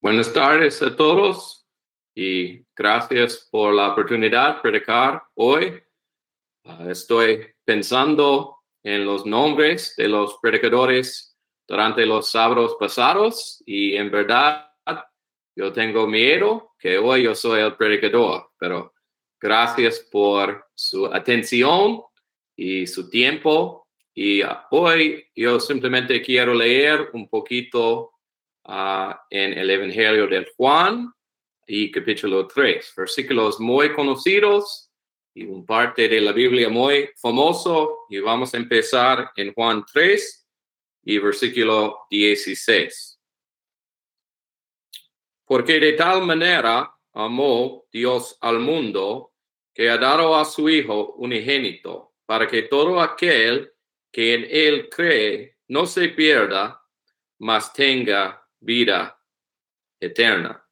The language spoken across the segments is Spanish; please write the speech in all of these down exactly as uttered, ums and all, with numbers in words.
Buenas tardes a todos y gracias por la oportunidad de predicar hoy. Uh, estoy pensando en los nombres de los predicadores durante los sábados pasados y en verdad yo tengo miedo que hoy yo soy el predicador, pero gracias por su atención y su tiempo. Y uh, hoy yo simplemente quiero leer un poquito Uh, en el Evangelio de Juan y capítulo tres, versículos muy conocidos y un parte de la Biblia muy famoso. Y vamos a empezar en Juan tres y versículo dieciséis. Porque de tal manera amó Dios al mundo que ha dado a su Hijo unigénito, para que todo aquel que en él cree no se pierda, mas tenga vida eterna.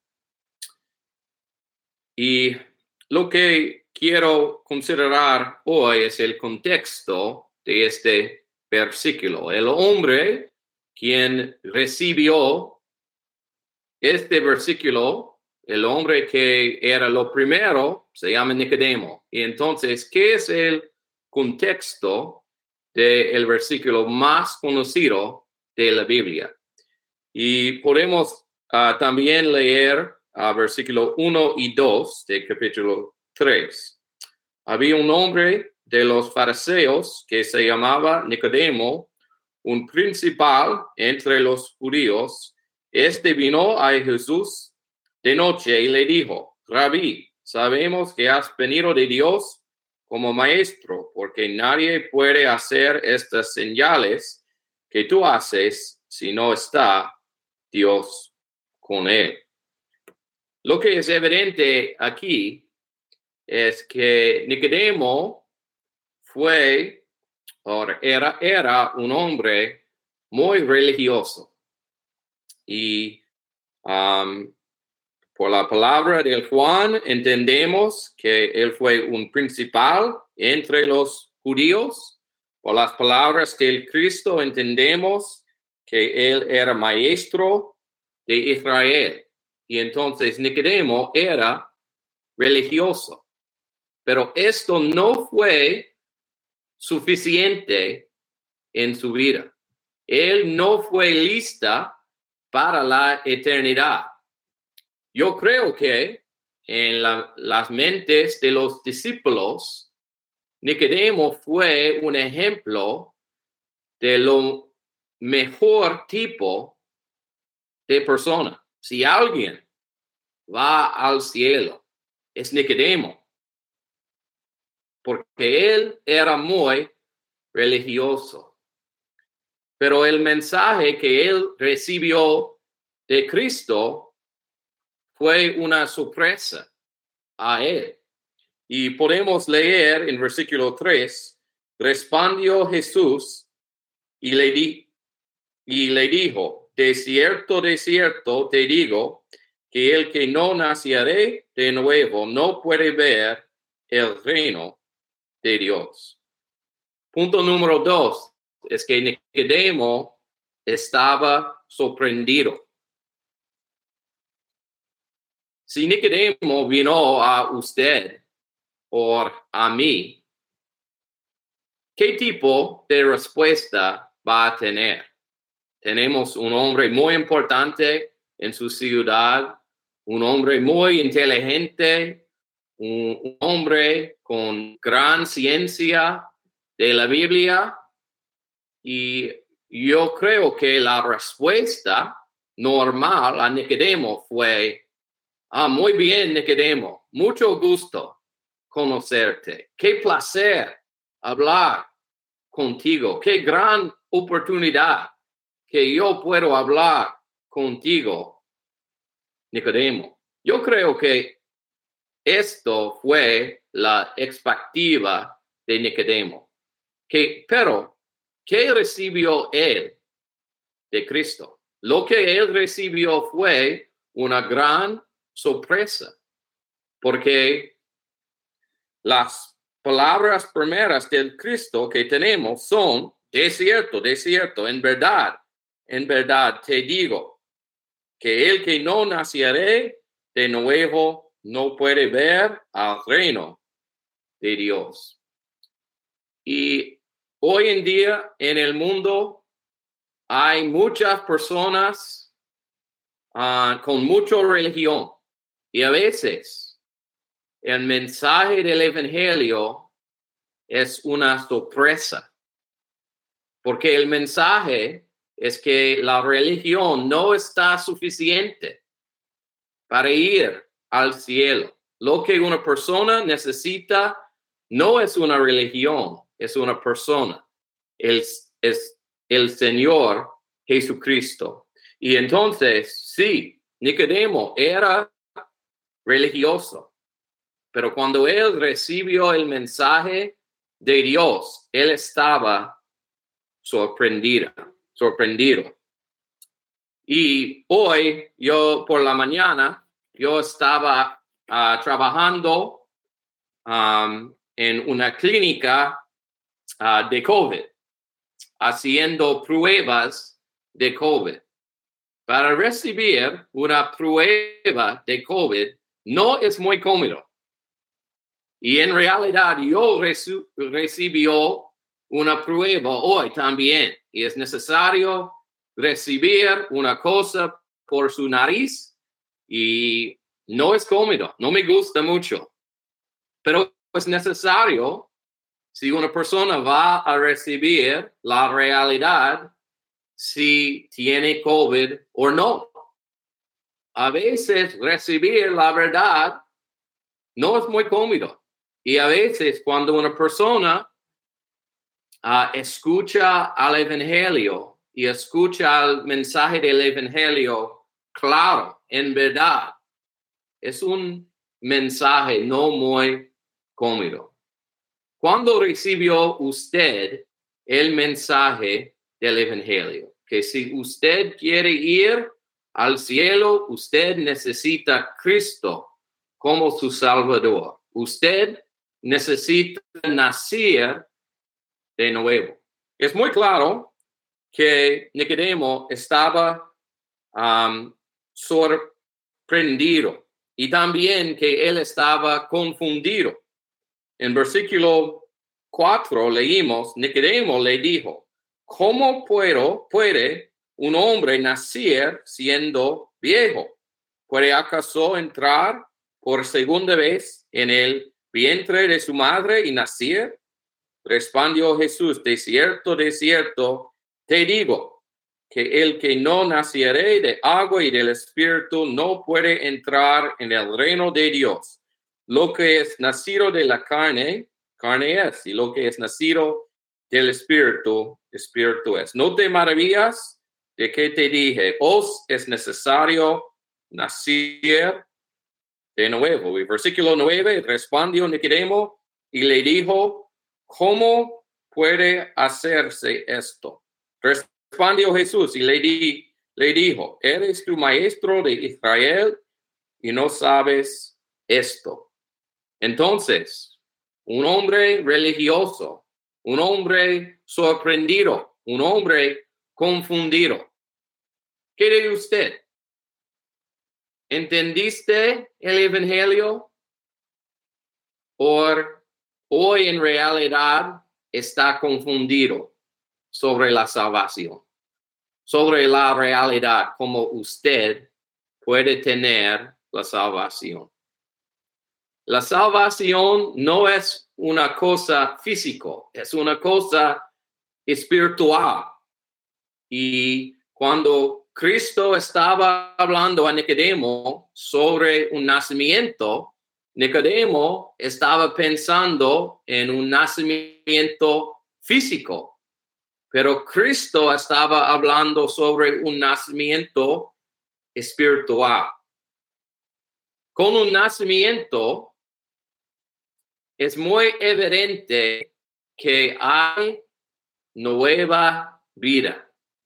Y lo que quiero considerar hoy es el contexto de este versículo. El hombre quien recibió este versículo, el hombre que era lo primero, se llama Nicodemo. Y entonces, ¿qué es el contexto del versículo más conocido de la Biblia? Y podemos uh, también leer uh, versículo uno y dos de capítulo tres. Había un hombre de los fariseos que se llamaba Nicodemo, un principal entre los judíos. Este vino a Jesús de noche y le dijo: Rabí, sabemos que has venido de Dios como maestro, porque nadie puede hacer estas señales que tú haces si no está Dios con él. Lo que es evidente aquí es que Nicodemo fue, o era, era un hombre muy religioso. Y um, por la palabra de Juan entendemos que él fue un principal entre los judíos. Por las palabras del Cristo entendemos que él era maestro de Israel. Y entonces Nicodemo era religioso. Pero esto no fue suficiente en su vida. Él no fue lista para la eternidad. Yo creo que en la, las mentes de los discípulos, Nicodemo fue un ejemplo de lo mejor tipo de persona. Si alguien va al cielo, es Nicodemo, porque él era muy religioso. Pero el mensaje que él recibió de Cristo fue una sorpresa a él. Y podemos leer en versículo tres, respondió Jesús y le, di, y le dijo: de cierto, de cierto te digo, que el que no naciere de nuevo no puede ver el reino de Dios. Punto número dos es que Nicodemo estaba sorprendido. Si Nicodemo vino a usted o a mí, ¿qué tipo de respuesta va a tener? Tenemos un hombre muy importante en su ciudad, un hombre muy inteligente, un, un hombre con gran ciencia de la Biblia, y yo creo que la respuesta normal a Nicodemo fue: ah, muy bien, Nicodemo, mucho gusto conocerte, qué placer hablar contigo, qué gran oportunidad que yo puedo hablar contigo, Nicodemo. Yo creo que esto fue la expectativa de Nicodemo. Que, pero, ¿qué recibió él de Cristo? Lo que él recibió fue una gran sorpresa, porque las palabras primeras del Cristo que tenemos son: de cierto, de cierto, en verdad, en verdad te digo. que el que no naciere de nuevo no puede ver al reino de Dios. Y hoy en día en el mundo hay muchas personas uh, con mucha religión, y a veces el mensaje del evangelio es una sorpresa, porque el mensaje es que la religión no está suficiente para ir al cielo. Lo que una persona necesita no es una religión, es una persona. Es, es el Señor Jesucristo. Y entonces, sí, Nicodemo era religioso, pero cuando él recibió el mensaje de Dios, él estaba sorprendido, sorprendido. Y hoy, yo por la mañana, yo estaba uh, trabajando um, en una clínica uh, de COVID, haciendo pruebas de COVID. Para recibir una prueba de COVID no es muy cómodo. Y en realidad yo resu- recibió una prueba hoy también. Y es necesario recibir una cosa por su nariz y no es cómodo, no me gusta mucho. Pero es necesario si una persona va a recibir la realidad si tiene COVID o no. A veces recibir la verdad no es muy cómodo. Y a veces cuando una persona uh, escucha al evangelio y escucha el mensaje del evangelio claro, en verdad, es un mensaje no muy cómodo. ¿Cuándo recibió usted el mensaje del evangelio? Que si usted quiere ir al cielo, usted necesita a Cristo como su Salvador. Usted necesita nacer de nuevo. Es muy claro que Nicodemo estaba um, sorprendido y también que él estaba confundido. En versículo cuatro leímos, Nicodemo le dijo, ¿cómo puedo, puede un hombre nacer siendo viejo? ¿Puede acaso entrar por segunda vez en el vientre de su madre y nacer? Respondió Jesús, de cierto, de cierto, te digo, que el que no naciere de agua y del Espíritu no puede entrar en el reino de Dios. Lo que es nacido de la carne, carne es, y lo que es nacido del Espíritu, Espíritu es. No te maravillas de que te dije, os es necesario nacer de nuevo. Y versículo nueve, respondió Nicodemo y le dijo, ¿cómo puede hacerse esto? Respondió Jesús y le, di, le dijo, ¿eres tu maestro de Israel y no sabes esto? Entonces, un hombre religioso, un hombre sorprendido, un hombre confundido. ¿Qué dice usted? ¿Entendiste el evangelio? ¿O hoy en realidad está confundido sobre la salvación? Sobre la realidad, como usted puede tener la salvación. La salvación no es una cosa física, es una cosa espiritual. Y cuando Cristo estaba hablando a Nicodemo sobre un nacimiento, Nicodemo estaba pensando en un nacimiento físico, pero Cristo estaba hablando sobre un nacimiento espiritual. Con un nacimiento es muy evidente que hay nueva vida.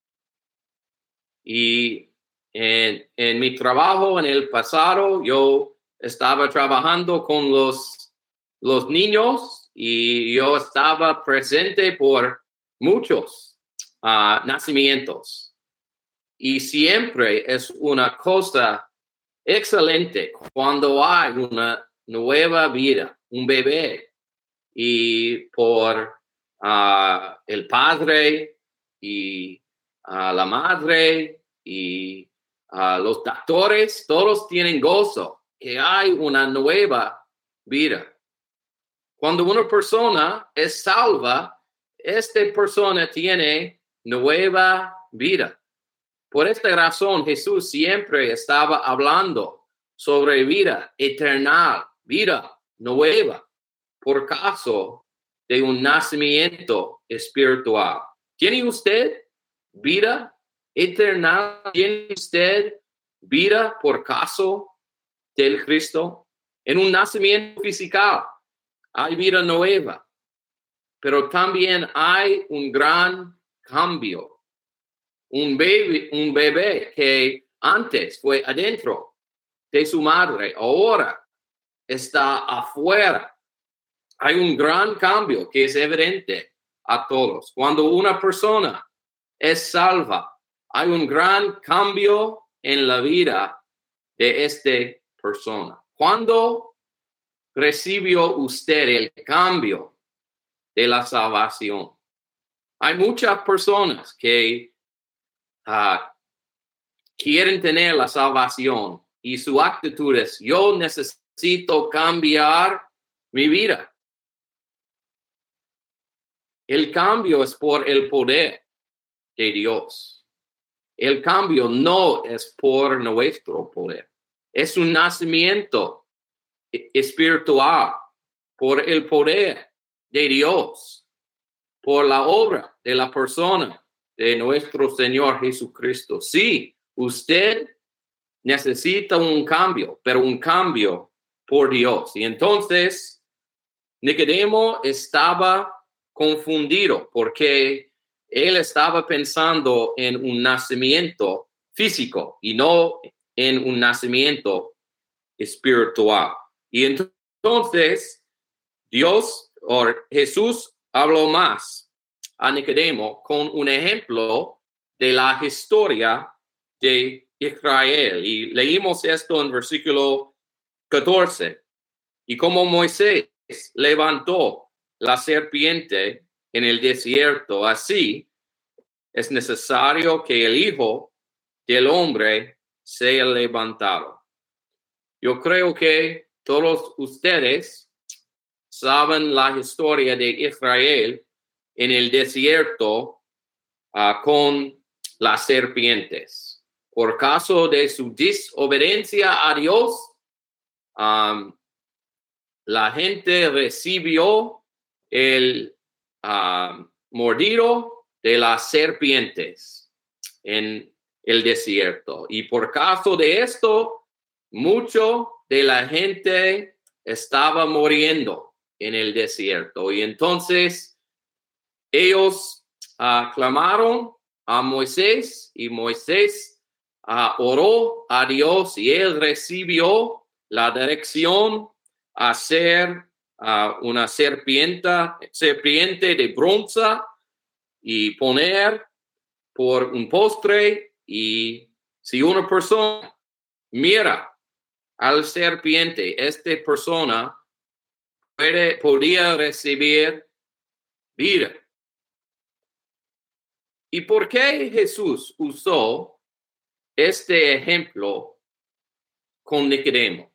Y en, en mi trabajo en el pasado, yo estaba trabajando con los, los niños y yo estaba presente por muchos uh, nacimientos. Y siempre es una cosa excelente cuando hay una nueva vida, un bebé, y por uh, el padre y uh, la madre y uh, los doctores, todos tienen gozo, que hay una nueva vida. Cuando una persona es salva, esta persona tiene nueva vida. Por esta razón, Jesús siempre estaba hablando sobre vida eterna, vida nueva, por caso de un nacimiento espiritual. ¿Tiene usted vida eterna? ¿Tiene usted vida por caso del Cristo? En un nacimiento físico hay vida nueva, pero también hay un gran cambio. Un bebé, un bebé que antes fue adentro de su madre, ahora está afuera. Hay un gran cambio que es evidente a todos. Cuando una persona es salva, hay un gran cambio en la vida de esta persona. Cuando recibió usted el cambio de la salvación, hay muchas personas que Uh, quieren tener la salvación y su actitud es: yo necesito cambiar mi vida. El cambio es por el poder de Dios. El cambio no es por nuestro poder. Es un nacimiento espiritual por el poder de Dios, por la obra de la persona de nuestro Señor Jesucristo. Sí, usted necesita un cambio, pero un cambio por Dios. Y entonces Nicodemo estaba confundido porque él estaba pensando en un nacimiento físico y no en un nacimiento espiritual. Y entonces Dios o Jesús habló más a Nicodemo con un ejemplo de la historia de Israel. Y leímos esto en versículo catorce. Y como Moisés levantó la serpiente en el desierto, así es necesario que el Hijo del Hombre sea levantado. Yo creo que todos ustedes saben la historia de Israel en el desierto uh, con las serpientes. Por causa de su desobediencia a Dios, um, la gente recibió el uh, mordido de las serpientes en el desierto. Y por causa de esto, mucho de la gente estaba muriendo en el desierto. Y entonces ellos uh, clamaron a Moisés y Moisés uh, oró a Dios y él recibió la dirección a hacer uh, una serpiente, serpiente de bronce y poner por un postre. Y si una persona mira al serpiente, esta persona puede, podía recibir vida. ¿Y por qué Jesús usó este ejemplo con Nicodemo?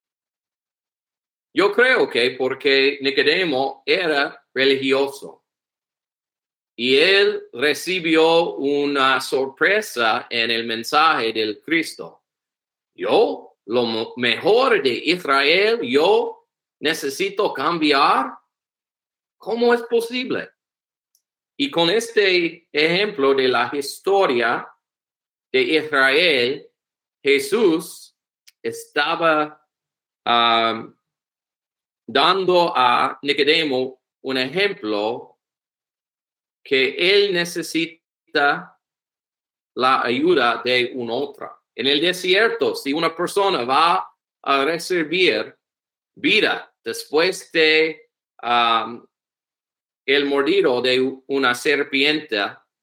Yo creo que porque Nicodemo era religioso y él recibió una sorpresa en el mensaje del Cristo. Yo, lo mejor de Israel, yo necesito cambiar. ¿Cómo es posible? Y con este ejemplo de la historia de Israel, Jesús estaba um, dando a Nicodemo un ejemplo que él necesita la ayuda de un otro. En el desierto, si una persona va a recibir vida después de um, el mordido de una serpiente,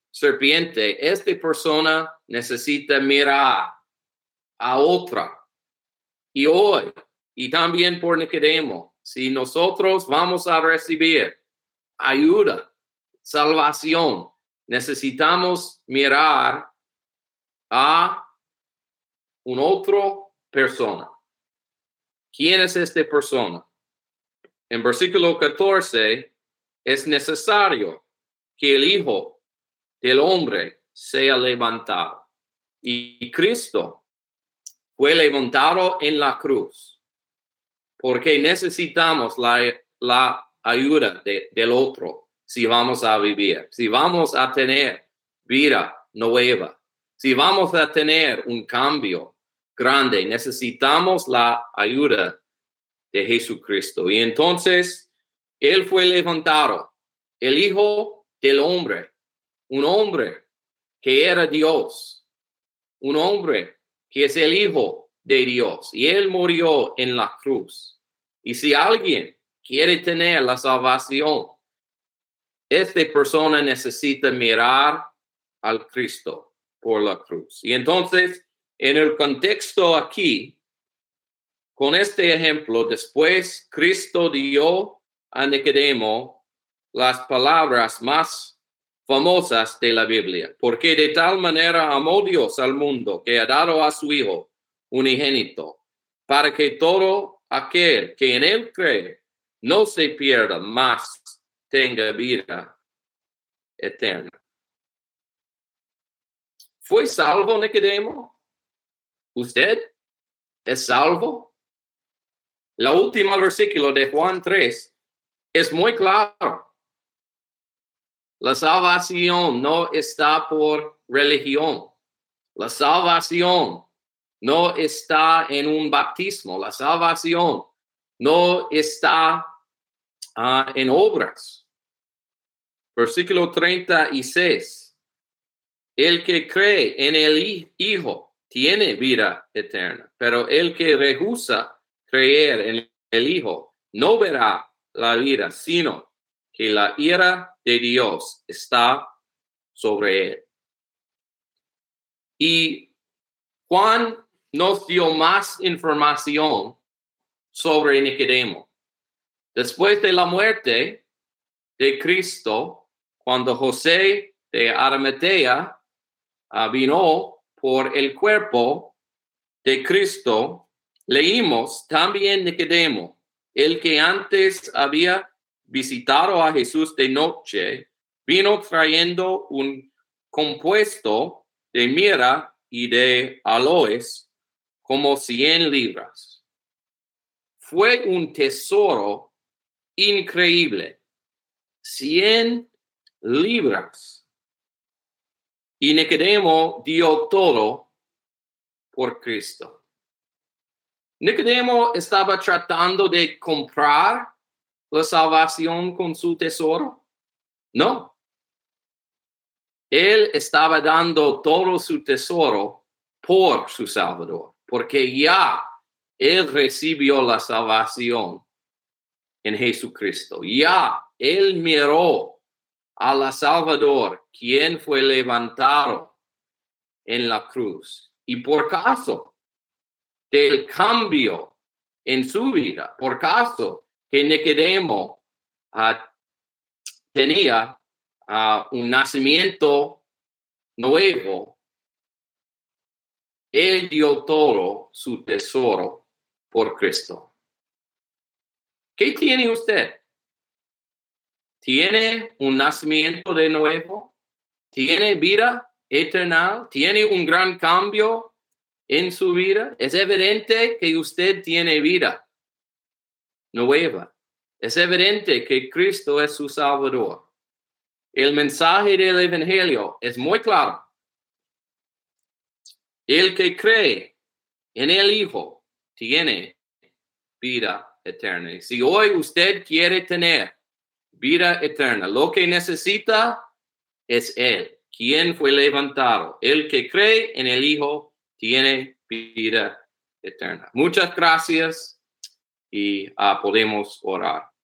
serpiente, esta persona necesita mirar a otra. Y hoy, y también por Nicodemo, si nosotros vamos a recibir ayuda, salvación, necesitamos mirar a una otra persona. ¿Quién es esta persona? En versículo catorce, es necesario que el Hijo del Hombre sea levantado. Y Cristo fue levantado en la cruz, porque necesitamos la, la ayuda de, del otro si vamos a vivir, si vamos a tener vida nueva, si vamos a tener un cambio grande, necesitamos la ayuda de Jesucristo. Y entonces, Él fue levantado, el Hijo del Hombre, un hombre que era Dios, un hombre que es el Hijo de Dios, y Él murió en la cruz. Y si alguien quiere tener la salvación, esta persona necesita mirar al Cristo por la cruz. Y entonces, en el contexto aquí, con este ejemplo, después Cristo dio a Nicodemo las palabras más famosas de la Biblia, porque de tal manera amó Dios al mundo que ha dado a su Hijo unigénito, para que todo aquel que en él cree no se pierda, mas tenga vida eterna. ¿Fue salvo Nicodemo? ¿Usted es salvo? La última versículo de Juan tres es muy claro. La salvación no está por religión. La salvación no está en un bautismo. La salvación no está uh, en obras. Versículo treinta y seis. El que cree en el Hijo tiene vida eterna, pero el que rehúsa creer en el Hijo no verá la vida, sino que la ira de Dios está sobre él. Y Juan nos dio más información sobre Nicodemo. Después de la muerte de Cristo, cuando José de Arimatea uh, vino por el cuerpo de Cristo, leímos también Nicodemo, el que antes había visitado a Jesús de noche, vino trayendo un compuesto de mirra y de aloes como cien libras. Fue un tesoro increíble, cien libras. Y Nicodemo dio todo por Cristo. Nicodemo estaba tratando de comprar la salvación con su tesoro. No. Él estaba dando todo su tesoro por su Salvador, porque ya él recibió la salvación en Jesucristo. Ya él miró a la Salvador, quien fue levantado en la cruz. Y por caso del cambio en su vida, por caso que Nicodemo uh, tenía uh, un nacimiento nuevo, él dio todo su tesoro por Cristo. ¿Qué tiene usted? ¿Tiene un nacimiento de nuevo? ¿Tiene vida eterna? ¿Tiene un gran cambio en su vida? Es evidente que usted tiene vida nueva. Es evidente que Cristo es su Salvador. El mensaje del Evangelio es muy claro. El que cree en el Hijo tiene vida eterna. Y si hoy usted quiere tener vida eterna, lo que necesita es Él, quien fue levantado. El que cree en el Hijo tiene vida eterna. Muchas gracias y uh, podemos orar.